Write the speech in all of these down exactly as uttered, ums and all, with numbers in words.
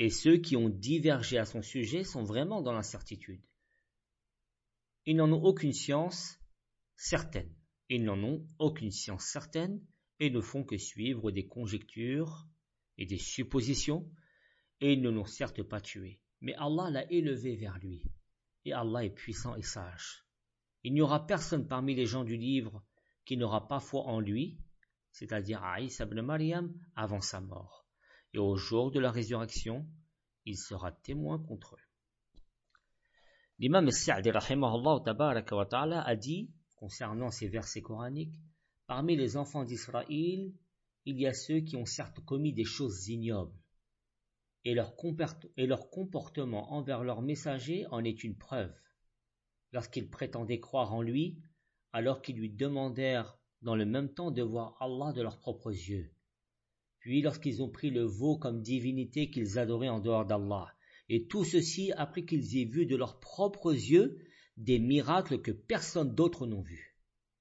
Et ceux qui ont divergé à son sujet sont vraiment dans l'incertitude. Ils n'en ont aucune science certaine. Ils n'en ont aucune science certaine et ne font que suivre des conjectures et des suppositions, et ils ne l'ont certes pas tué. Mais Allah l'a élevé vers lui, et Allah est puissant et sage. Il n'y aura personne parmi les gens du livre qui n'aura pas foi en lui, c'est-à-dire à Isa ibn Maryam, avant sa mort. Et au jour de la résurrection, il sera témoin contre eux. L'imam al-Sa'di rahimahullah tabaraka wa ta'ala a dit, concernant ces versets coraniques, parmi les enfants d'Israël, il y a ceux qui ont certes commis des choses ignobles, et leur, et leur comportement envers leur messager en est une preuve. Lorsqu'ils prétendaient croire en lui, alors qu'ils lui demandèrent dans le même temps de voir Allah de leurs propres yeux. Puis lorsqu'ils ont pris le veau comme divinité qu'ils adoraient en dehors d'Allah, et tout ceci après qu'ils aient vu de leurs propres yeux des miracles que personne d'autre n'ont vus.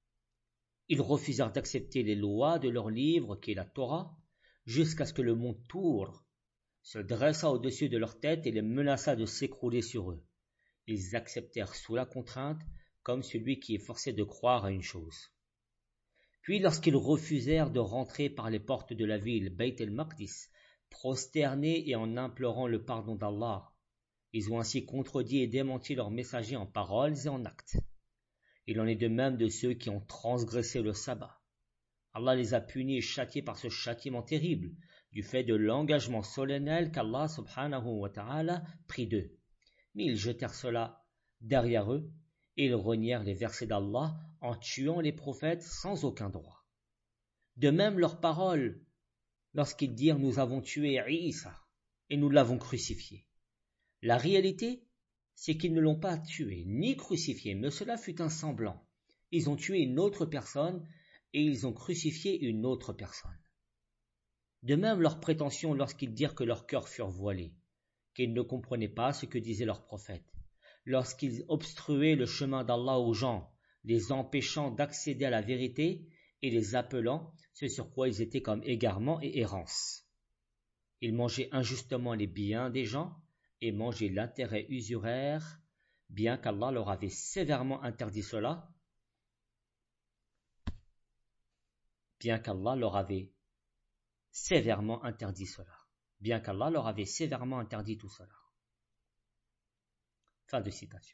Ils refusèrent d'accepter les lois de leur livre qui est la Torah, jusqu'à ce que le mont Tour se dressa au-dessus de leur tête et les menaça de s'écrouler sur eux. Ils acceptèrent sous la contrainte, comme celui qui est forcé de croire à une chose. Puis lorsqu'ils refusèrent de rentrer par les portes de la ville Bayt el-Maqdis, prosternés et en implorant le pardon d'Allah, ils ont ainsi contredit et démenti leurs messagers en paroles et en actes. Il en est de même de ceux qui ont transgressé le sabbat. Allah les a punis et châtiés par ce châtiment terrible, du fait de l'engagement solennel qu'Allah subhanahu wa ta'ala prit d'eux. Mais ils jetèrent cela derrière eux, et ils renièrent les versets d'Allah en tuant les prophètes sans aucun droit. De même leurs paroles, lorsqu'ils dirent « Nous avons tué Isa et nous l'avons crucifié ». La réalité, c'est qu'ils ne l'ont pas tué ni crucifié, mais cela fut un semblant. Ils ont tué une autre personne et ils ont crucifié une autre personne. De même leurs prétentions lorsqu'ils dirent que leurs cœurs furent voilés, qu'ils ne comprenaient pas ce que disaient leurs prophètes, lorsqu'ils obstruaient le chemin d'Allah aux gens, les empêchant d'accéder à la vérité et les appelant, ce sur quoi ils étaient comme égarement et errance. Ils mangeaient injustement les biens des gens et mangeaient l'intérêt usuraire, bien qu'Allah leur avait sévèrement interdit cela, bien qu'Allah leur avait sévèrement interdit cela, bien qu'Allah leur avait sévèrement interdit tout cela. Fin de citation.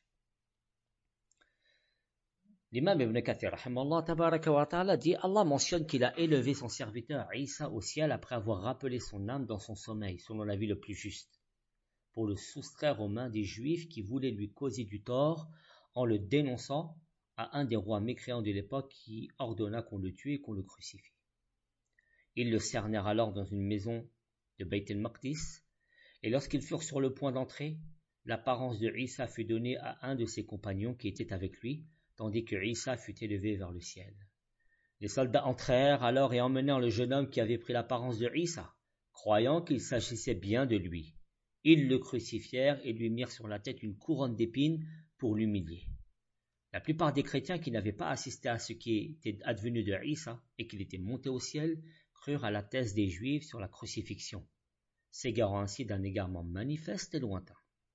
L'imam Ibn Kathir rahimahullah tabaraka wa ta'ala dit, Allah mentionne qu'il a élevé son serviteur Isa au ciel après avoir rappelé son âme dans son sommeil, selon l'avis le plus juste, pour le soustraire aux mains des Juifs qui voulaient lui causer du tort en le dénonçant à un des rois mécréants de l'époque qui ordonna qu'on le tue et qu'on le crucifie. Ils le cernèrent alors dans une maison de Bayt el-Maqdis, et lorsqu'ils furent sur le point d'entrer, l'apparence de Isa fut donnée à un de ses compagnons qui était avec lui, tandis que Isa fut élevé vers le ciel. Les soldats entrèrent alors et emmenèrent le jeune homme qui avait pris l'apparence de Isa, croyant qu'il s'agissait bien de lui. Ils le crucifièrent et lui mirent sur la tête une couronne d'épines pour l'humilier. La plupart des chrétiens qui n'avaient pas assisté à ce qui était advenu de Isa et qu'il était monté au ciel, crurent à la thèse des Juifs sur la crucifixion, s'égarant ainsi d'un égarement manifeste et lointain.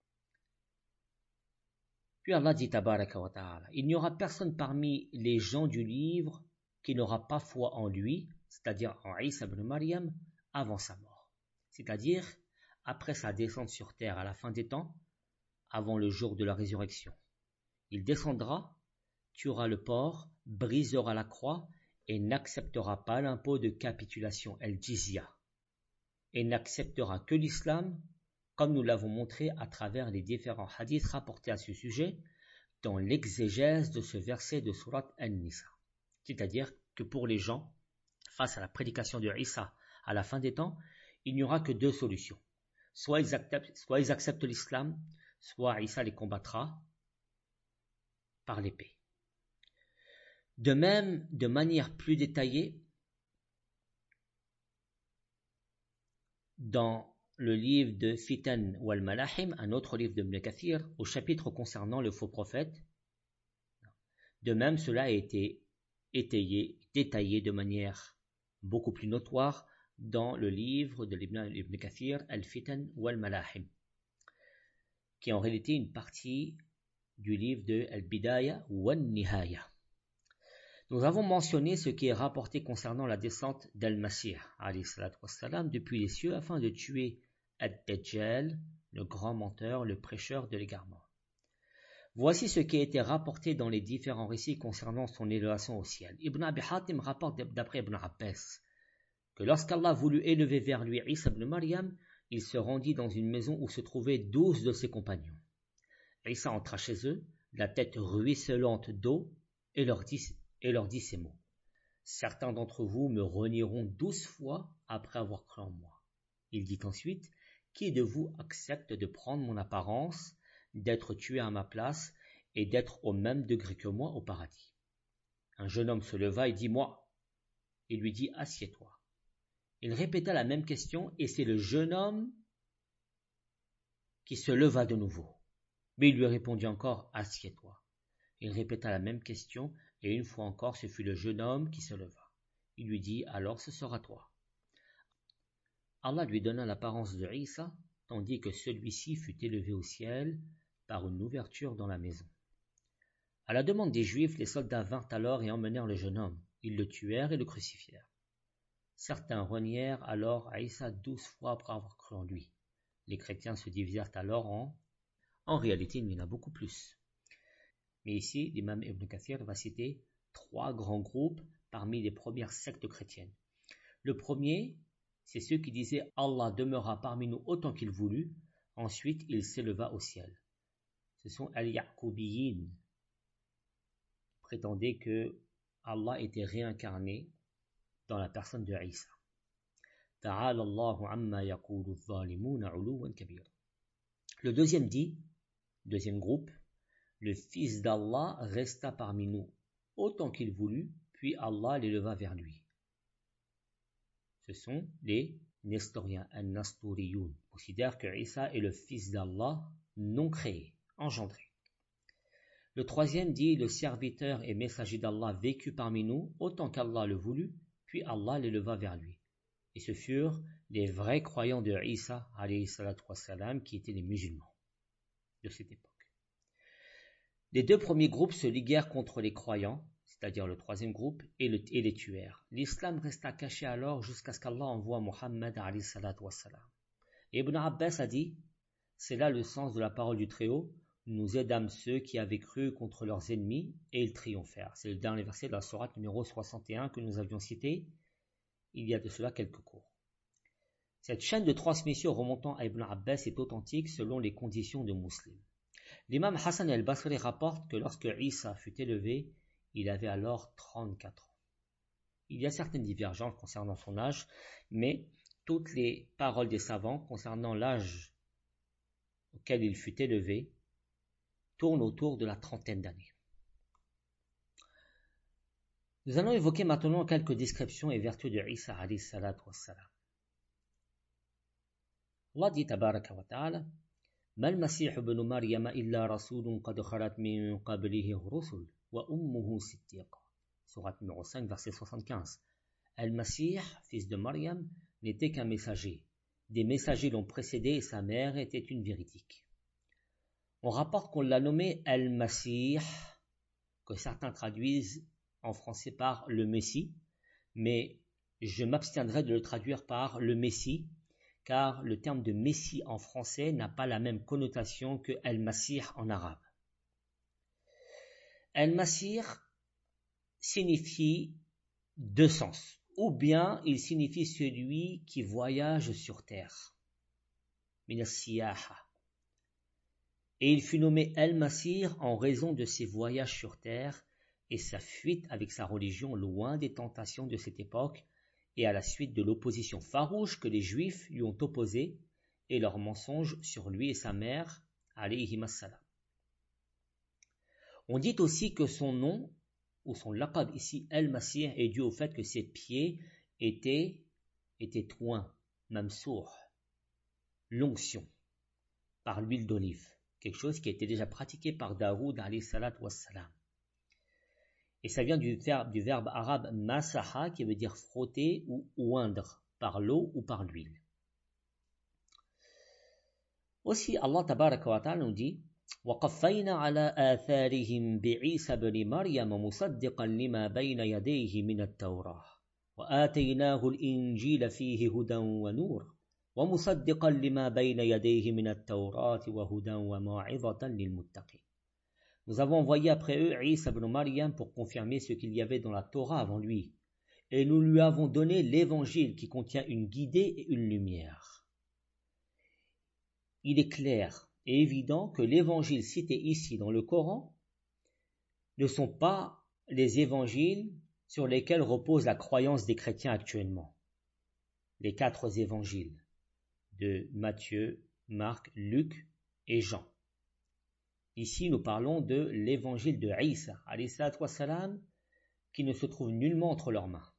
Puis Allah dit tabaraka wa ta'ala, il n'y aura personne parmi les gens du livre qui n'aura pas foi en lui, c'est-à-dire en Isa ibn Maryam, avant sa mort, c'est-à-dire après sa descente sur terre à la fin des temps, avant le jour de la résurrection. Il descendra, tuera le porc, brisera la croix et n'acceptera pas l'impôt de capitulation, el-jizya, et n'acceptera que l'islam, comme nous l'avons montré à travers les différents hadiths rapportés à ce sujet dans l'exégèse de ce verset de Sourate An-Nisa. C'est-à-dire que pour les gens, face à la prédication de Isa à la fin des temps, il n'y aura que deux solutions. Soit ils acceptent, soit ils acceptent l'islam, soit Isa les combattra par l'épée. De même, de manière plus détaillée, dans le livre de Fitan wal Malahim, un autre livre de Ibn Kathir, au chapitre concernant le faux prophète, de même cela a été étayé, détaillé de manière beaucoup plus notoire dans le livre de l'Ibn Kathir, Al-Fitan wal-Malahim, qui est en réalité une partie du livre de Al-Bidaya wal-Nihaya. Nous avons mentionné ce qui est rapporté concernant la descente d'Al-Masih alayhi salatu wassalam depuis les cieux afin de tuer Ad-Dajjal, le grand menteur, le prêcheur de l'égarement. Voici ce qui a été rapporté dans les différents récits concernant son élévation au ciel. Ibn Abi Hatim rapporte d'après Ibn Abbas que lorsqu'Allah voulut élever vers lui Isa ibn Maryam, il se rendit dans une maison où se trouvaient douze de ses compagnons. Isa entra chez eux, la tête ruisselante d'eau, et leur dit, et leur dit ces mots. Certains d'entre vous me renieront douze fois après avoir cru en moi. Il dit ensuite, qui de vous accepte de prendre mon apparence, d'être tué à ma place et d'être au même degré que moi au paradis? Un jeune homme se leva et dit, moi. Il lui dit, assieds-toi. Il répéta la même question et c'est le jeune homme qui se leva de nouveau. Mais il lui répondit encore, assieds-toi. Il répéta la même question et une fois encore ce fut le jeune homme qui se leva. Il lui dit, alors ce sera toi. Allah lui donna l'apparence de Isa, tandis que celui-ci fut élevé au ciel par une ouverture dans la maison. À la demande des Juifs, les soldats vinrent alors et emmenèrent le jeune homme. Ils le tuèrent et le crucifièrent. Certains renièrent alors Isa douze fois après avoir cru en lui. Les chrétiens se divisèrent alors en... En réalité, il y en a beaucoup plus. Mais ici, l'imam Ibn Kathir va citer trois grands groupes parmi les premières sectes chrétiennes. Le premier, c'est ceux qui disaient « Allah demeura parmi nous autant qu'il voulut », ensuite il s'éleva au ciel. Ce sont al-Ya'qubiyin, qui prétendaient que Allah était réincarné dans la personne de Isa. Ta'ala Allahu amma yaqulu adh-dhalimuna 'uluwan kabira. Le deuxième dit, deuxième groupe, le fils d'Allah resta parmi nous autant qu'il voulut, puis Allah l'éleva vers lui. Ce sont les Nestoriens, An-Nasturiyun, considèrent que Isa est le fils d'Allah non créé, engendré. Le troisième dit, le serviteur et messager d'Allah vécut parmi nous autant qu'Allah le voulut, puis Allah l'éleva vers lui. Et ce furent les vrais croyants de Isa, alayhi salatu wassalam, qui étaient les musulmans de cette époque. Les deux premiers groupes se liguèrent contre les croyants, c'est-à-dire le troisième groupe, et, le, et les tuèrent. L'islam resta caché alors jusqu'à ce qu'Allah envoie Muhammad alayhi salatu wassalam. Et Ibn Abbas a dit, c'est là le sens de la parole du Très-Haut, nous aidâmes ceux qui avaient cru contre leurs ennemis et ils triomphèrent. C'est le dernier verset de la sourate numéro soixante et un que nous avions cité il y a de cela quelques cours. Cette chaîne de transmission remontant à Ibn Abbas est authentique selon les conditions de Muslim. L'imam Hassan al-Basri rapporte que lorsque Isa fut élevé, il avait alors trente-quatre ans. Il y a certaines divergences concernant son âge, mais toutes les paroles des savants concernant l'âge auquel il fut élevé tournent autour de la trentaine d'années. Nous allons évoquer maintenant quelques descriptions et vertus de Isa alayhi salatu wassalam. Allah dit tabaraka wa ta'ala, ما المسيح ابن مريم إلا رسول قد خلت من قبله الرسل وأمه صديقة. Sourate numéro cinq, verset soixante-quinze. Al-Masih, fils de Maryam, n'était qu'un messager. Des messagers l'ont précédé et sa mère était une véridique. On rapporte qu'on l'a nommé Al-Masih, que certains traduisent en français par le Messie, mais je m'abstiendrai de le traduire par le Messie, car le terme de Messie en français n'a pas la même connotation que Al-Masih en arabe. Al-Masih signifie deux sens, ou bien il signifie celui qui voyage sur terre, min as-siyaha. Et il fut nommé Al-Masih en raison de ses voyages sur terre et sa fuite avec sa religion loin des tentations de cette époque, et à la suite de l'opposition farouche que les Juifs lui ont opposée et leurs mensonges sur lui et sa mère, alayhim as-salam. On dit aussi que son nom, ou son laqab ici, Al-Masih, est dû au fait que ses pieds étaient, étaient toints, mamsour, l'onction, par l'huile d'olive, quelque chose qui a été déjà pratiqué par Daoud alayhi salatu wassalam. Et ça vient du verbe, du verbe arabe masaha qui veut dire frotter ou oindre. par l'eau ou par l'huile. Aussi, Allah tabaraka wa ta'ala nous dit وَقَفَّيْنَا عَلَى آثَارِهِمْ بِعِيسَى بْنِ مَرْيَمَ مُصَدِّقًا لِمَا بَيْنَ يَدَيْهِ مِنَ التَّوْرَاةِ وَآتَيْنَاهُ الْإِنْجِيلَ فِيهِ هُدًى وَنُورٌ وَمُصَدِّقًا لِمَا بَيْنَ يَدَيْهِ مِنَ التَّوْرَاةِ وَهُدًى وَمَوْعِظَةً لِلْمُتَّقِينَ. Nous avons envoyé après eux Isa ibn Maryam pour confirmer ce qu'il y avait dans la Torah avant lui. Et nous lui avons donné l'évangile qui contient une guidée et une lumière. Il est clair et évident que l'évangile cité ici dans le Coran ne sont pas les évangiles sur lesquels repose la croyance des chrétiens actuellement. Les quatre évangiles de Matthieu, Marc, Luc et Jean. Ici, nous parlons de l'évangile de Isa, alayhi salatu wassalam, qui ne se trouve nullement entre leurs mains.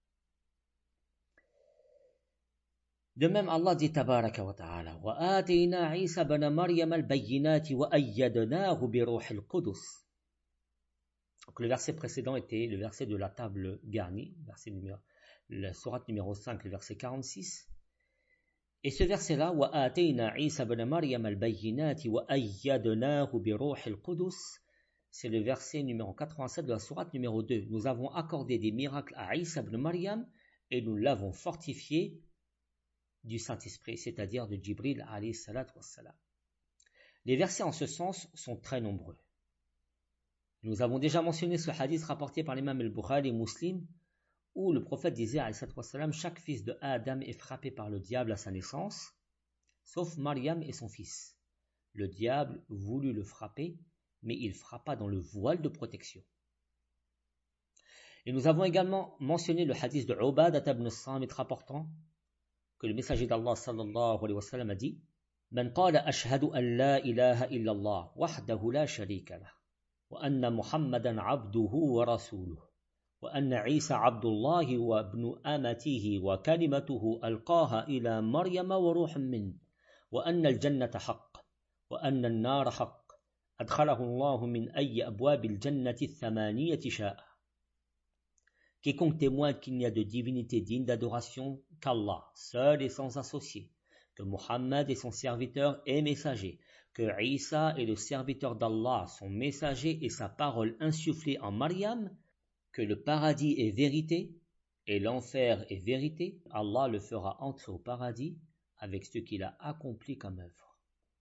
De même, Allah dit tabaraka wa ta'ala وَآتَيْنَا عِيسَى بْنَ مَرْيَمَ الْبَيِّنَاتِ وَأَيَّدْنَاهُ بِرُوحِ الْقُدُسِ. Donc le verset précédent était le verset de la table garnie, verset numéro, la sourate numéro cinq, le verset quarante-six. Et ce verset-là, وَآتَيْنَا عِيسَى بْنَ مَرْيَمَ الْبَيِّنَاتِ وَأَيَّدْنَاهُ بِرُوحِ الْقُدُسِ, c'est le verset numéro quatre-vingt-sept de la sourate numéro deux. Nous avons accordé des miracles à Isa ibn Maryam et nous l'avons fortifié du Saint-Esprit, c'est-à-dire de Jibril alayhi salatu wassalam. Les versets en ce sens sont très nombreux. Nous avons déjà mentionné ce hadith rapporté par l'imam al-Bukhari et Muslim, où le prophète disait alayhi salatu wassalam, chaque fils de Adam est frappé par le diable à sa naissance, sauf Maryam et son fils. Le diable voulut le frapper, mais il frappa dans le voile de protection. Et nous avons également mentionné le hadith de Ubadah ibn Samit rapportant que le messager d'Allah sallallahu alayhi wa sallam a dit Man qala ashhadu an la ilaha illallah wahdahu la sharika lah wa anna Muhammadan abduhu wa rasuluhu wa anna Isa abdullahi wa ibnu amatihi wa kalimatuhu alqaha ila Maryama wa ruhun min wa anna al-jannata haqq wa anna an-nara haqq adkhalahu Allahu min ayyi abwabil jannati thamaniyati sha'a. Quiconque témoigne qu'il n'y a de divinité digne d'adoration qu'Allah, seul et sans associé, que Muhammad est son serviteur et messager, que Isa est le serviteur d'Allah, son messager et sa parole insufflée en Maryam, que le paradis est vérité et l'enfer est vérité, Allah le fera entrer au paradis avec ce qu'il a accompli comme œuvre.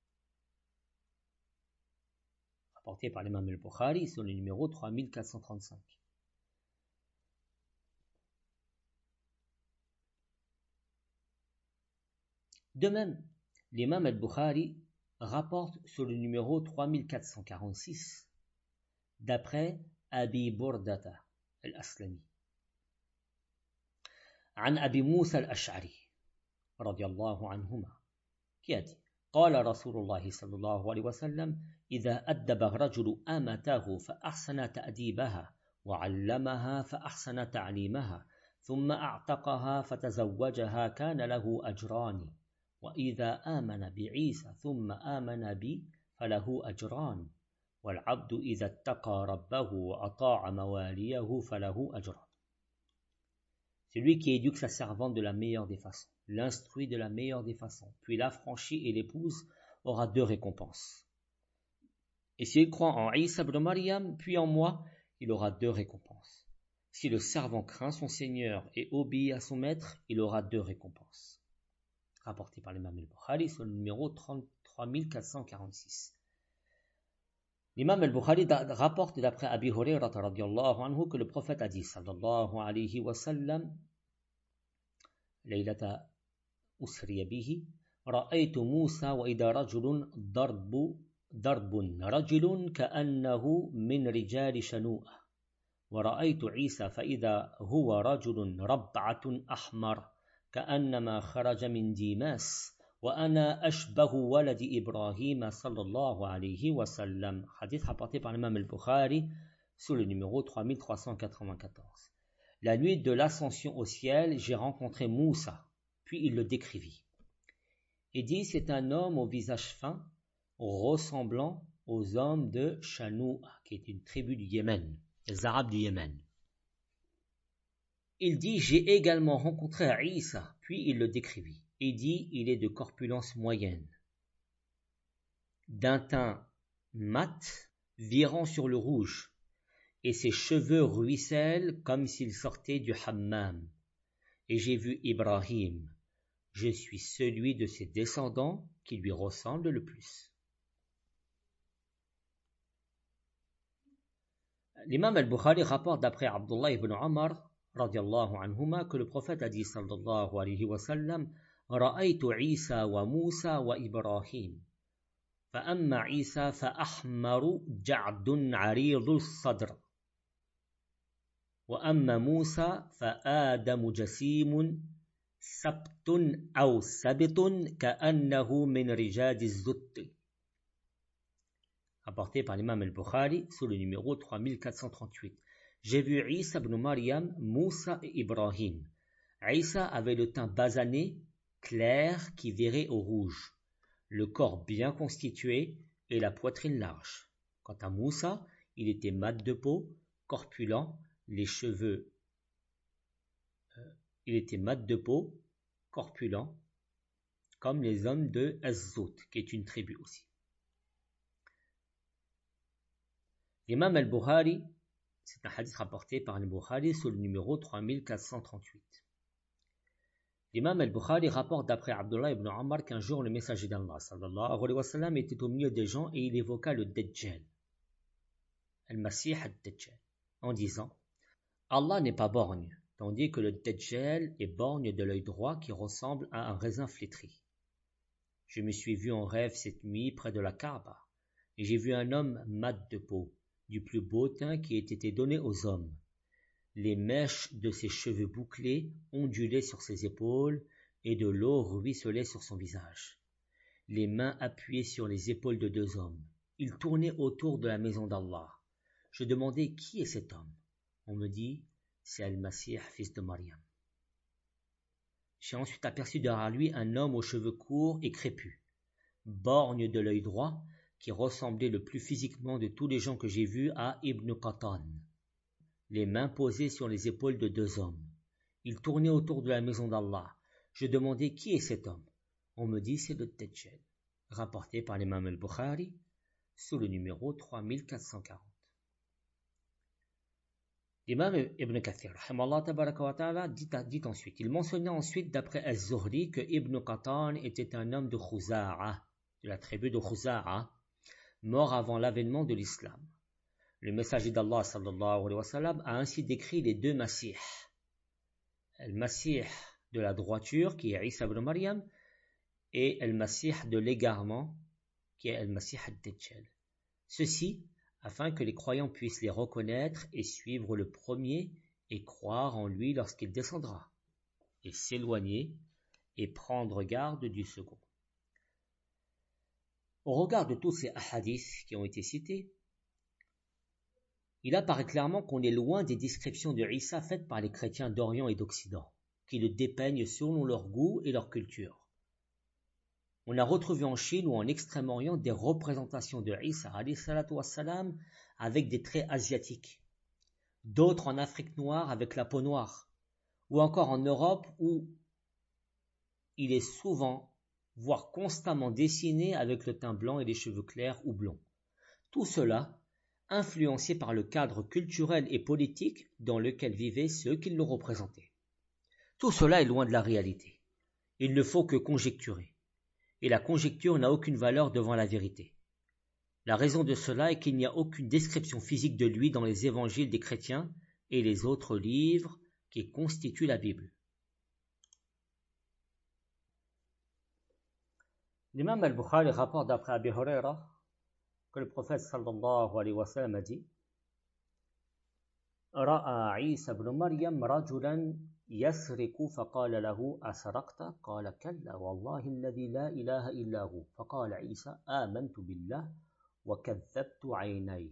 Rapporté par l'imam al-Bukhari sur le numéro trois mille quatre cent trente-cinq. De même, l'imam al-Bukhari rapporte sur le numéro trois mille quatre cent quarante-six, d'après Abi Burdata al-Aslami, عن أبي موسى الأشعري رضي الله عنهما qui a dit قال رسول الله صلى الله عليه وسلم إذا أدب الرجل أمته فأحسن تأديبها وعلمها فأحسن تعليمها ثم أعتقها فتزوجها كان له أجران وإذا آمن بعيسى ثم آمن بي فله أجران والعبد إذا اتقى ربه وأطاع مواليه فله أجران. Celui qui éduque sa servante de la meilleure des façons, l'instruit de la meilleure des façons, puis l'affranchit et l'épouse, aura deux récompenses. Et s'il croit en Isa ibn Maryam, puis en moi, il aura deux récompenses. Si le servant craint son Seigneur et obéit à son maître, il aura deux récompenses. Rapporté par l'imam al-Bukhari sur le numéro trente-trois mille quatre cent quarante-six. L'imam al-Bukhari rapporte d'après Abi Hurayrata radiyallahu anhu que le prophète a dit sallallahu alayhi wa sallam laylata usriya bihi ra'aytu Musa wa idha rajulun darbu darbun rajulun ka'annahu min rijali shanu'a wa ra'aytu Isa fa idha huwa rajulun rab'atun ahmar كأنما خرج من ديماس وأنا أشبه ولد إبراهيم صلى الله عليه وسلم. Hadith rapporté par l'imam al-Bukhari sous le numéro trois mille trois cent quatre-vingt-quatorze. La nuit de l'ascension au ciel, j'ai rencontré Moussa, puis il le décrivit. Et dit, c'est un homme au visage fin, ressemblant aux hommes de Shanou, qui est une tribu du Yémen, les Arabes du Yémen. Il dit, j'ai également rencontré Isa, Puis il le décrivit et dit: il est de corpulence moyenne, d'un teint mat, virant sur le rouge, et ses cheveux ruissellent comme s'il sortait du hammam. Et j'ai vu Ibrahim, je suis celui de ses descendants qui lui ressemble le plus. L'imam al-Bukhari rapporte d'après Abdullah ibn Umar radiallahu anhuma que le prophète a dit sallallahu alayhi wa sallam: Ra'aytu Isa wa Musa wa Ibrahim. فأما عيسى فأحمر جعد عريض الصدر وأما موسى فآدم جسيم سبت أو سبت كأنه من رجاد الزت. Rapporté par l'imam al-Bukhari sous le numéro trois mille quatre cent trente-huit. J'ai vu Isa ibn Maryam, Moussa et Ibrahim. Isa avait le teint basané, clair, qui virait au rouge, le corps bien constitué et la poitrine large. Quant à Moussa, il était mat de peau, corpulent, les cheveux... Euh, il était mat de peau, corpulent, comme les hommes de Az-Zout, qui est une tribu aussi. L'imam al-Bukhari, c'est un hadith rapporté par al-Bukhari sous le numéro trois mille quatre cent trente-huit. L'imam al-Bukhari rapporte d'après Abdullah ibn Umar qu'un jour le messager d'Allah sallallahu alayhi wa sallam était au milieu des gens et il évoqua le Dajjal, al-Masih al-Dajjal, en disant: Allah n'est pas borgne, tandis que le Dajjal est borgne de l'œil droit qui ressemble à un raisin flétri. Je me suis vu en rêve cette nuit près de la Kaaba, et j'ai vu un homme mat de peau, du plus beau teint qui ait été donné aux hommes. Les mèches de ses cheveux bouclés ondulaient sur ses épaules et de l'eau ruisselait sur son visage. Les mains appuyées sur les épaules de deux hommes. Il tournait autour de la maison d'Allah. Je demandai: qui est cet homme? On me dit: c'est Al-Masih, fils de Maryam. J'ai ensuite aperçu derrière lui un homme aux cheveux courts et crépus, borgne de l'œil droit, qui ressemblait le plus physiquement de tous les gens que j'ai vus à Ibn Qatan, les mains posées sur les épaules de deux hommes. Il tournait autour de la maison d'Allah. Je demandai: qui est cet homme? On me dit: c'est le Dajjal. Rapporté par l'imam al-Bukhari sous le numéro trois mille quatre cent quarante. L'imam Ibn Kathir dit, dit ensuite, il mentionna ensuite d'après Az-Zuhri que Ibn Qatan était un homme de Khuza'a, de la tribu de Khuza'a, mort avant l'avènement de l'islam. Le messager d'Allah sallallahu alayhi wa sallam a ainsi décrit les deux Masih. Le Masih de la droiture qui est Isa ibn Maryam et le Masih de l'égarement qui est le Masih al-Dajjal. Ceci afin que les croyants puissent les reconnaître et suivre le premier et croire en lui lorsqu'il descendra, et s'éloigner et prendre garde du second. Au regard de tous ces hadiths qui ont été cités, il apparaît clairement qu'on est loin des descriptions de Isa faites par les chrétiens d'Orient et d'Occident, qui le dépeignent selon leur goût et leur culture. On a retrouvé en Chine ou en Extrême-Orient des représentations de Isa alayhi salatu wassalam avec des traits asiatiques, d'autres en Afrique noire avec la peau noire, ou encore en Europe où il est souvent, voire constamment dessiné avec le teint blanc et les cheveux clairs ou blonds. Tout cela influencé par le cadre culturel et politique dans lequel vivaient ceux qui le représentaient. Tout cela est loin de la réalité. Il ne faut que conjecturer. Et la conjecture n'a aucune valeur devant la vérité. La raison de cela est qu'il n'y a aucune description physique de lui dans les évangiles des chrétiens et les autres livres qui constituent la Bible. L'imam al-Bukhari rapporte d'après Abi Huraira que le prophète sallallahu alayhi wa sallam a dit: Ra'a Isa ibn Maryam rajulan يسرق فقال له أسرقت قال كلا والله الذي لا إله إلا هو فقال عيسى آمنت بالله وكذبت عيني.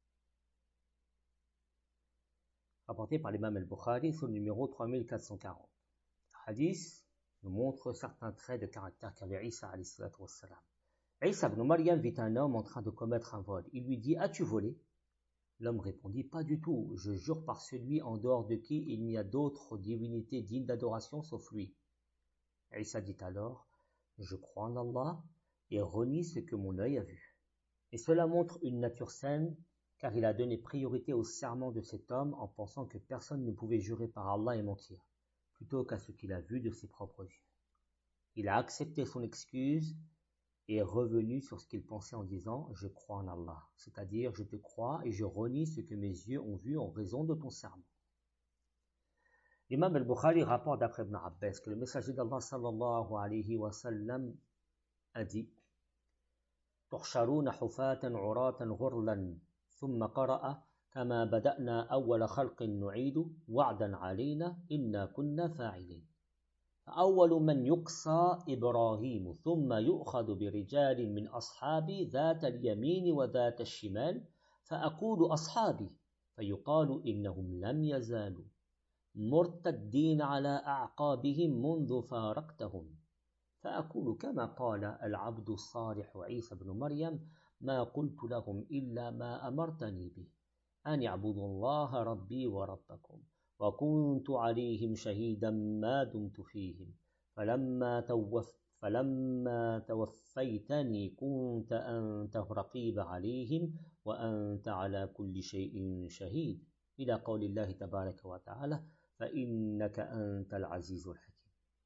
Rapporté par l'imam al-Bukhari sur le numéro trois mille quatre cent quarante. Le hadith nous montre certains traits de caractère qu'avait Isa alayhi salatu wassalam. Isa ibn Maryam vit un homme en train de commettre un vol. Il lui dit: as-tu volé? L'homme répondit: pas du tout, je jure par celui en dehors de qui il n'y a d'autre divinité digne d'adoration sauf lui. Isa dit alors, je crois en Allah et renie ce que mon œil a vu. Et cela montre une nature saine, car il a donné priorité au serment de cet homme en pensant que personne ne pouvait jurer par Allah et mentir, plutôt qu'à ce qu'il a vu de ses propres yeux. Il a accepté son excuse et est revenu sur ce qu'il pensait en disant « Je crois en Allah », c'est-à-dire « Je te crois et je renie ce que mes yeux ont vu en raison de ton serment ». L'imam al-Bukhari rapporte d'après Ibn Abbas que le messager d'Allah sallallahu alayhi wa sallam a dit « Tuhsharuna hufatan uratan ghurlan, thumma qara'a kama bada'na awwala khalqin nu'idu wa'dan alayna inna kunna fa'ilin. فأول من يقصى إبراهيم ثم يؤخذ برجال من أصحابي ذات اليمين وذات الشمال فأقول أصحابي فيقال إنهم لم يزالوا مرتدين على أعقابهم منذ فارقتهم فأقول كما قال العبد الصالح عيسى بن مريم ما قلت لهم إلا ما أمرتني به أن يعبدوا الله ربي وربكم وكنت عليهم شهيدا ما دمت فيهم فلما توف فلما توفيتني كنت أنت الرقيب عليهم وأنت على كل شيء شهيد إلى قول الله تبارك وتعالى فإنك أنت العزيز الحكيم.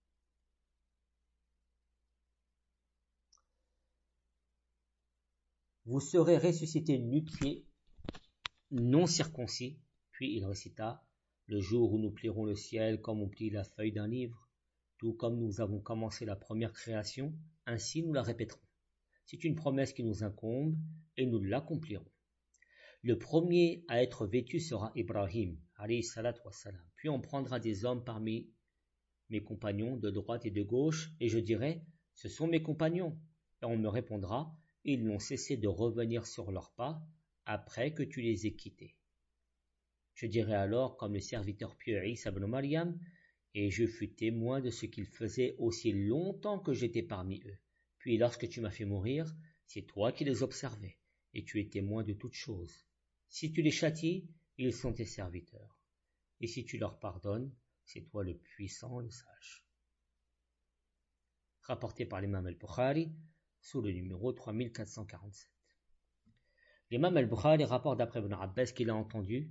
Vous serez ressuscités nu-pieds, non circoncis. Puis il récita le jour où nous plierons le ciel comme on plie la feuille d'un livre, tout comme nous avons commencé la première création, ainsi nous la répéterons. C'est une promesse qui nous incombe et nous l'accomplirons. Le premier à être vêtu sera Ibrahim, alayhi salatu wassalam. Puis on prendra des hommes parmi mes compagnons de droite et de gauche, et je dirai, ce sont mes compagnons. Et on me répondra, ils n'ont cessé de revenir sur leurs pas après que tu les aies quittés. Je dirai alors, comme le serviteur pieux Isa ibn Maryam, et je fus témoin de ce qu'ils faisaient aussi longtemps que j'étais parmi eux. Puis lorsque tu m'as fait mourir, c'est toi qui les observais, et tu es témoin de toutes choses. Si tu les châties, ils sont tes serviteurs. Et si tu leur pardonnes, c'est toi le puissant, le sage. Rapporté par l'imam al-Bukhari, sous le numéro trois mille quatre cent quarante-sept. L'imam al-Bukhari rapporte d'après Ibn Abbas qu'il a entendu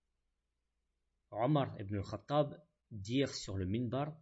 Omar ibn al-Khattab dire sur le minbar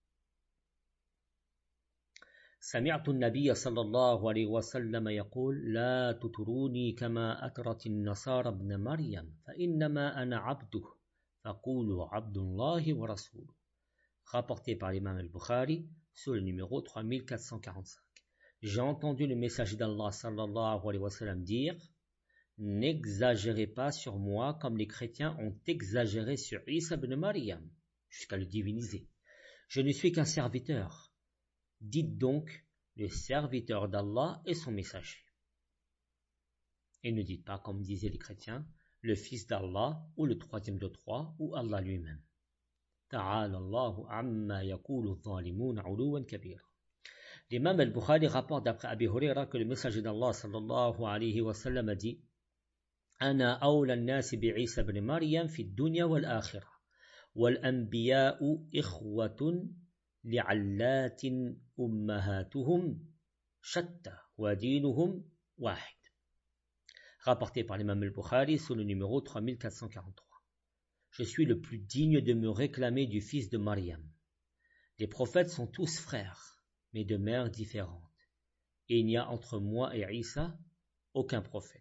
سمعت النبي صلى الله عليه وسلم يقول لا تطروني كما أطرت النصارى ابن مريم فإنما أنا عبده فقولوا عبد الله ورسوله. Rapporté par l'imam al-Bukhari sur le numéro trois mille quatre cent quarante-cinq. J'ai entendu le messager d'Allah sallallahu alayhi wa sallam dire n'exagérez pas sur moi comme les chrétiens ont exagéré sur Isa ibn Maryam, jusqu'à le diviniser. Je ne suis qu'un serviteur. Dites donc le serviteur d'Allah et son messager. Et ne dites pas, comme disaient les chrétiens, le fils d'Allah ou le troisième de trois ou Allah lui-même. Ta'ala Allahu amma yakulu adh-dhalimun 'uluwan kabira. L'imam al-Bukhari rapporte d'après Abi Huraira que le messager d'Allah sallallahu alayhi wa sallam a dit أنا أولى الناس بعيسى بن مريم في الدنيا والآخرة والأنبياء إخوة لعلات أمهاتهم شتى ودينهم واحد. Rapporté par l'imam al-Bukhari sous le numéro trois mille quatre cent quarante-trois. Je suis le plus digne de me réclamer du fils de Maryam. Les prophètes sont tous frères, mais de mères différentes. Et il n'y a entre moi et Isa aucun prophète.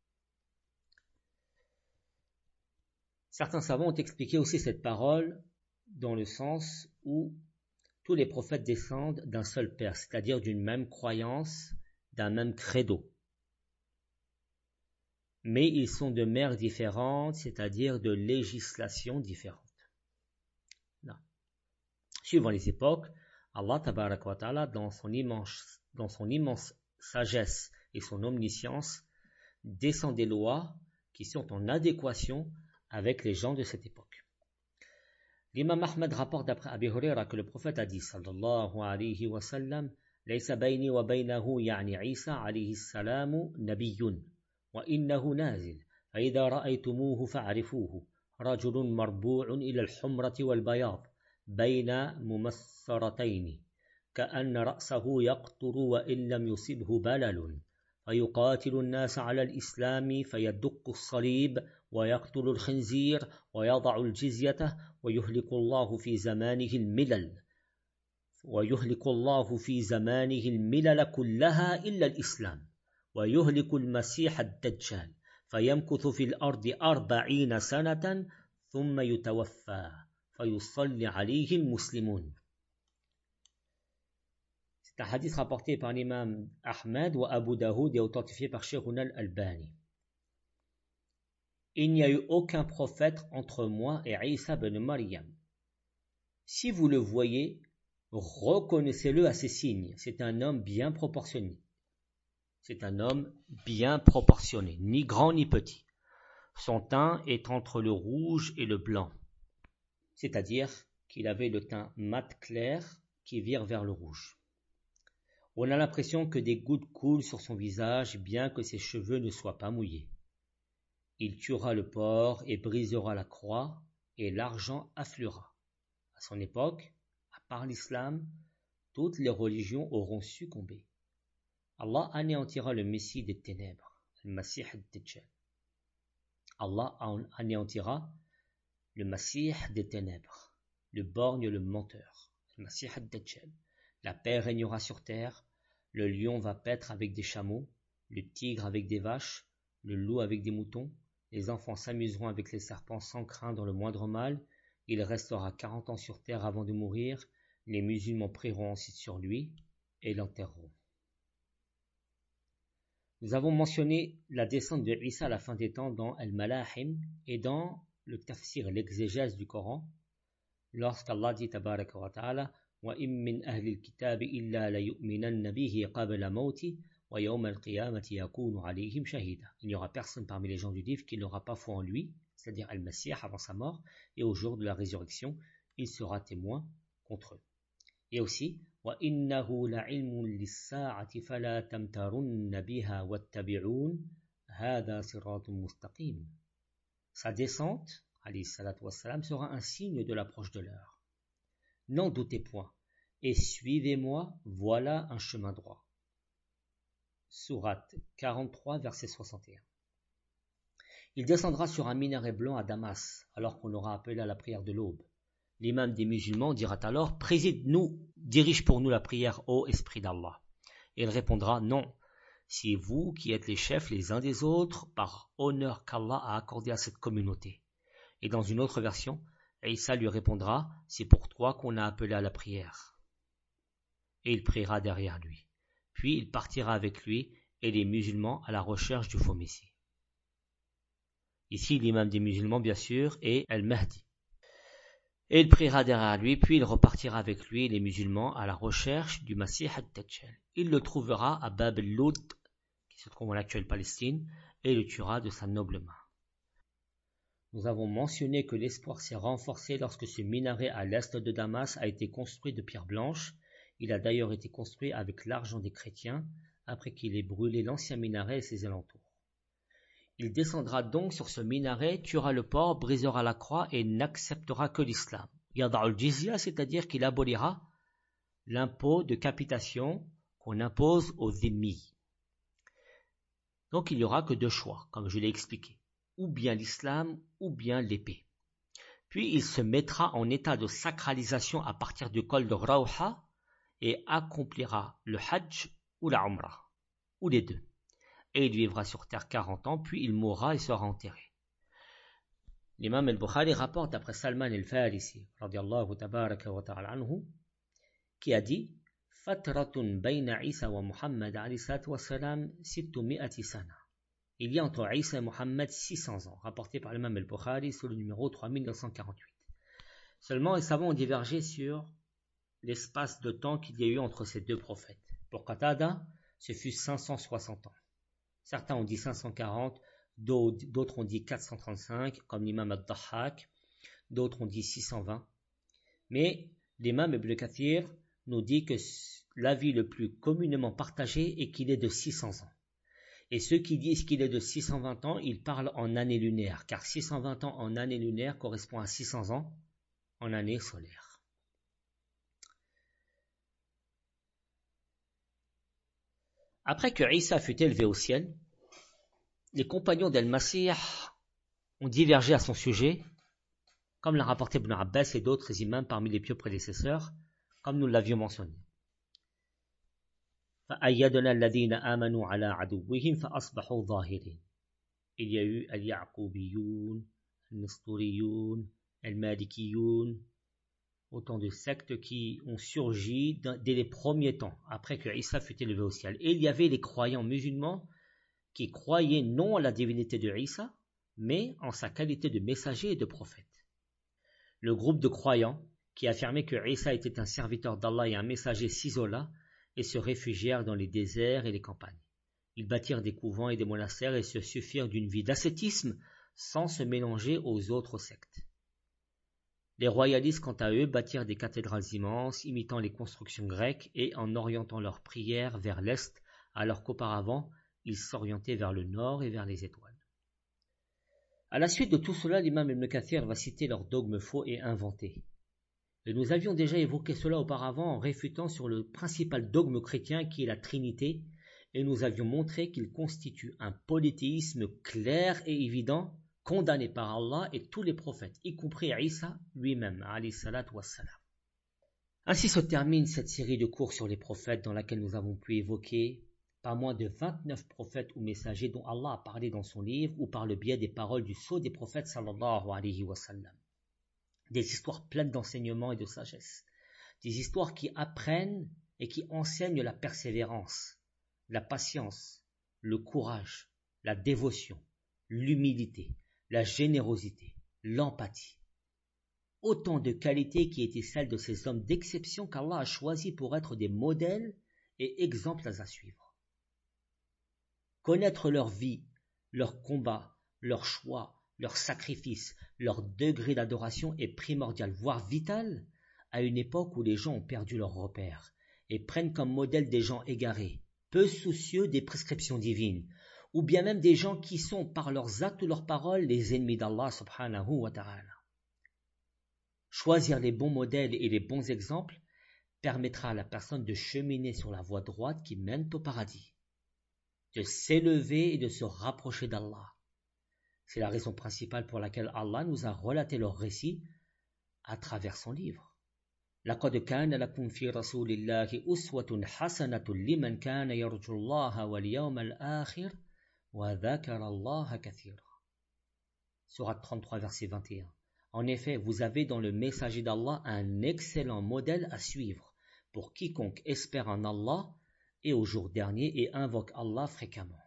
Certains savants ont expliqué aussi cette parole dans le sens où tous les prophètes descendent d'un seul père, c'est-à-dire d'une même croyance, d'un même credo. Mais ils sont de mères différentes, c'est-à-dire de législations différentes. Non. Suivant les époques, Allah tabarak wa ta'ala, dans son immense, dans son immense sagesse et son omniscience, descend des lois qui sont en adéquation avec les gens de cette époque. L'imam Ahmad rapporte d'après Abi Huraira que le prophète a dit sallallahu alayhi wa sallam laysa bayni wa baynahu ya'ni Isa alayhi salam nabiyyun wa innahu nazil fa idha ra'aytumuhu fa'rifuhu rajulun marbu'un ila al-humrati wal bayad bayna mumassaratayn كأن رأسه يقطر وإن لم يصبه بلل فيقاتل الناس على الإسلام فيدق الصليب ويقتل الخنزير ويضع الجزية ويهلك الله في زمانه الملل ويهلك الله في زمانه الملل كلها إلا الإسلام ويهلك المسيح الدجال فيمكث في الأرض أربعين سنة ثم يتوفى فيصلي عليه المسلمون. C'est un hadith rapporté par l'imam Ahmed ou Abu Daoud et authentifié par Sheikhuna al-Albani. Il n'y a eu aucun prophète entre moi et Isa ben Maryam. Si vous le voyez, reconnaissez-le à ses signes. C'est un homme bien proportionné. C'est un homme bien proportionné, ni grand ni petit. Son teint est entre le rouge et le blanc. C'est-à-dire qu'il avait le teint mat clair qui vire vers le rouge. On a l'impression que des gouttes coulent sur son visage, bien que ses cheveux ne soient pas mouillés. Il tuera le porc et brisera la croix, et l'argent affluera. À son époque, à part l'islam, toutes les religions auront succombé. Allah anéantira le Messie des ténèbres, le Masih ad-Dajjal. Allah anéantira le Masih des ténèbres, le borgne, le menteur, le Masih ad-Dajjal. La paix régnera sur terre, le lion va paître avec des chameaux, le tigre avec des vaches, le loup avec des moutons, les enfants s'amuseront avec les serpents sans craindre le moindre mal, il restera quarante ans sur terre avant de mourir, les musulmans prieront ensuite sur lui et l'enterreront. Nous avons mentionné la descente de Isa à la fin des temps dans Al-Malahim et dans le tafsir, l'exégèse du Coran, lorsqu'Allah dit tabaraka wa ta'ala وَإِن مِّنْ أَهْلِ الْكِتَابِ إِلَّا لَيُؤْمِنَنَّ بِهِ قَبْلَ مَوْتِهِ وَيَوْمَ الْقِيَامَةِ يَكُونُ عَلَيْهِمْ شَهِيدًا. Il n'y aura personne parmi les gens du livre qui n'aura pas foi en lui, c'est-à-dire Al-Masih avant sa mort, et au jour de la résurrection, il sera témoin contre eux. Et aussi, وَإِنَّهُ لَعِلْمٌ لِلسَّاعَةِ فَلَا تَمْتَرُنَّ بِهَا وَاتَّبِعُونَ هَذَا صِرَاطٌ مُسْتَقِيمٌ. Sa descente, alayhi salatu wassalam, sera un signe de l'approche de l'heure. N'en doutez point, et suivez-moi, voilà un chemin droit. Sourate quarante-trois, verset soixante et un. Il descendra sur un minaret blanc à Damas, alors qu'on aura appelé à la prière de l'aube. L'imam des musulmans dira alors, préside-nous, dirige pour nous la prière, ô esprit d'Allah. Et il répondra, non, c'est vous qui êtes les chefs les uns des autres, par honneur qu'Allah a accordé à cette communauté. Et dans une autre version, Isa lui répondra, c'est pour toi qu'on a appelé à la prière. Et il priera derrière lui. Puis il partira avec lui et les musulmans à la recherche du faux Messie. Ici, l'imam des musulmans, bien sûr, est Al-Mahdi. Et il priera derrière lui, puis il repartira avec lui et les musulmans à la recherche du Masih ad-Dajjal. Il le trouvera à Bab el-Lud, qui se trouve en l'actuelle Palestine, et le tuera de sa noble main. Nous avons mentionné que l'espoir s'est renforcé lorsque ce minaret à l'est de Damas a été construit de pierre blanche. Il a d'ailleurs été construit avec l'argent des chrétiens, après qu'il ait brûlé l'ancien minaret et ses alentours. Il descendra donc sur ce minaret, tuera le porc, brisera la croix et n'acceptera que l'islam. Yada'ul jizya, c'est-à-dire qu'il abolira l'impôt de capitation qu'on impose aux dhimmi. Donc il n'y aura que deux choix, comme je l'ai expliqué. Ou bien l'islam, ou bien l'épée. Puis il se mettra en état de sacralisation à partir du col de Rawha et accomplira le Hajj ou la Umrah, ou les deux. Et il vivra sur terre quarante ans, puis il mourra et sera enterré. L'imam al-Bukhari rapporte d'après Salman al-Farisi, radiyallahu tabaraka wa ta'ala anhu, qui a dit Fatratun bayna Isa wa Muhammad alayhi salatu wa salam sittumi'ati sana. Il y a entre Isa et Mohammed six cents ans, rapporté par l'imam al-Bukhari sous le numéro trois mille neuf cent quarante-huit. Seulement, les savants ont divergé sur l'espace de temps qu'il y a eu entre ces deux prophètes. Pour Qatada, ce fut cinq cent soixante ans. Certains ont dit cinq cent quarante, d'autres ont dit quatre cent trente-cinq, comme l'imam al-Dahhak, d'autres ont dit six cent vingt. Mais l'imam Ibn Kathir nous dit que l'avis le plus communément partagé est qu'il est de six cents ans. Et ceux qui disent qu'il est de six cent vingt ans, ils parlent en année lunaire, car six cent vingt ans en année lunaire correspond à six cents ans en année solaire. Après que Isa fut élevé au ciel, les compagnons d'Al-Masih ont divergé à son sujet, comme l'a rapporté Ibn Abbas et d'autres imams parmi les pieux prédécesseurs, comme nous l'avions mentionné. فَأَيَّدْنَا الَّذِينَ آمَنُوا عَلَى عَدُوِّهِمْ فَأَصْبَحُوا ظَاهِرِينَ. Il y a eu Al-Ya'qoubiyoun, Al-Nisturiyoun, Al-Malikiyoun, autant de sectes qui ont surgi dès les premiers temps, après que Isa fut élevé au ciel. Et il y avait les croyants musulmans qui croyaient non à la divinité de Isa, mais en sa qualité de messager et de prophète. Le groupe de croyants qui affirmait que Isa était un serviteur d'Allah et un messager s'isola et se réfugièrent dans les déserts et les campagnes. Ils bâtirent des couvents et des monastères et se suffirent d'une vie d'ascétisme sans se mélanger aux autres sectes. Les royalistes, quant à eux, bâtirent des cathédrales immenses, imitant les constructions grecques et en orientant leurs prières vers l'est, alors qu'auparavant, ils s'orientaient vers le nord et vers les étoiles. À la suite de tout cela, l'imam Ibn Kathir va citer leurs dogmes faux et inventés. Et nous avions déjà évoqué cela auparavant en réfutant sur le principal dogme chrétien qui est la Trinité, et nous avions montré qu'il constitue un polythéisme clair et évident, condamné par Allah et tous les prophètes, y compris Isa lui-même, alayhi salatu wassalam. Ainsi se termine cette série de cours sur les prophètes dans laquelle nous avons pu évoquer pas moins de vingt-neuf prophètes ou messagers dont Allah a parlé dans son livre ou par le biais des paroles du sceau des prophètes sallallahu alayhi wa sallam. Des histoires pleines d'enseignements et de sagesse. Des histoires qui apprennent et qui enseignent la persévérance, la patience, le courage, la dévotion, l'humilité, la générosité, l'empathie. Autant de qualités qui étaient celles de ces hommes d'exception qu'Allah a choisis pour être des modèles et exemples à suivre. Connaître leur vie, leur combat, leur choix, leur sacrifice, leur degré d'adoration est primordial, voire vital, à une époque où les gens ont perdu leurs repères et prennent comme modèle des gens égarés, peu soucieux des prescriptions divines, ou bien même des gens qui sont, par leurs actes ou leurs paroles, les ennemis d'Allah subhanahu wa ta'ala. Choisir les bons modèles et les bons exemples permettra à la personne de cheminer sur la voie droite qui mène au paradis, de s'élever et de se rapprocher d'Allah. C'est la raison principale pour laquelle Allah nous a relaté leur récit à travers son livre. لقد كان لكم في رسول الله أسوة حسنة لمن كان يرجو الله واليوم الآخر وذكر الله كثيرا. Sourate trente-trois, verset vingt et un. En effet, vous avez dans le messager d'Allah un excellent modèle à suivre pour quiconque espère en Allah et au jour dernier et invoque Allah fréquemment.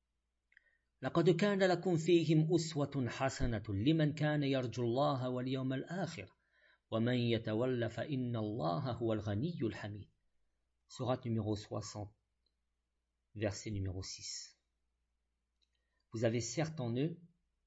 لقد كان لكم فيهم أسوة حسنة لمن كان يرجو الله واليوم الآخر ومن يتولى فإن الله هو الغني الحميد. Sourate numéro soixante, verset numéro six. Vous avez certes en eux,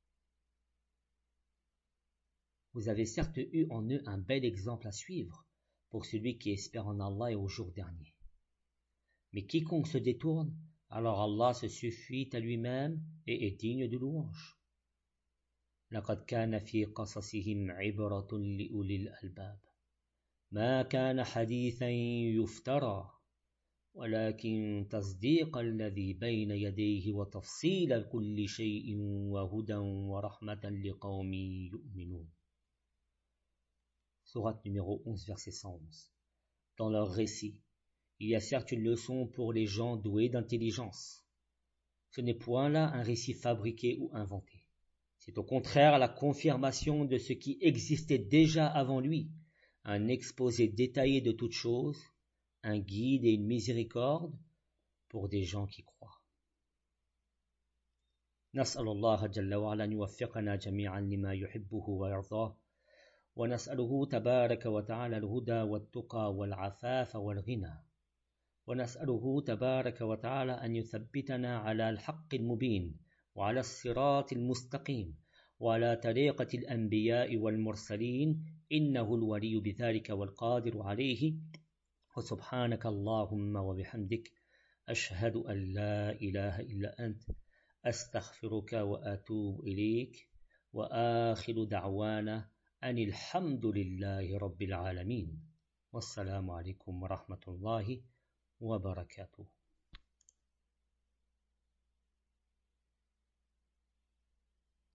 vous avez certes eu en eux un bel exemple à suivre pour celui qui espère en Allah et au jour dernier. Mais quiconque se détourne, alors Allah se suffit à lui-même et est digne de louange. لقد كان في قصصهم عبرة لأولي الألباب ما كان حديثا يفترى ولكن تصديق الذي بين يديه وتفصيل كل شيء وهدى ورحمة لقوم يؤمنون. Sourate numéro onze, verset cent onze. Dans leur récit, il y a certes une leçon pour les gens doués d'intelligence. Ce n'est point là un récit fabriqué ou inventé. C'est au contraire la confirmation de ce qui existait déjà avant lui, un exposé détaillé de toutes choses, un guide et une miséricorde pour des gens qui croient. نسأل الله جل وعلا أن يوفقنا جميعا لما يحبه ويرضاه ونسأله تبارك وتعالى الهدى والتقى والعفاف والغنى ونسأله تبارك وتعالى أن يثبتنا على الحق المبين وعلى الصراط المستقيم وعلى طريقة الأنبياء والمرسلين إنه الولي بذلك والقادر عليه وسبحانك اللهم وبحمدك أشهد أن لا إله إلا أنت أستغفرك وأتوب إليك وآخر دعوانا أن الحمد لله رب العالمين والسلام عليكم ورحمة الله وبركاته.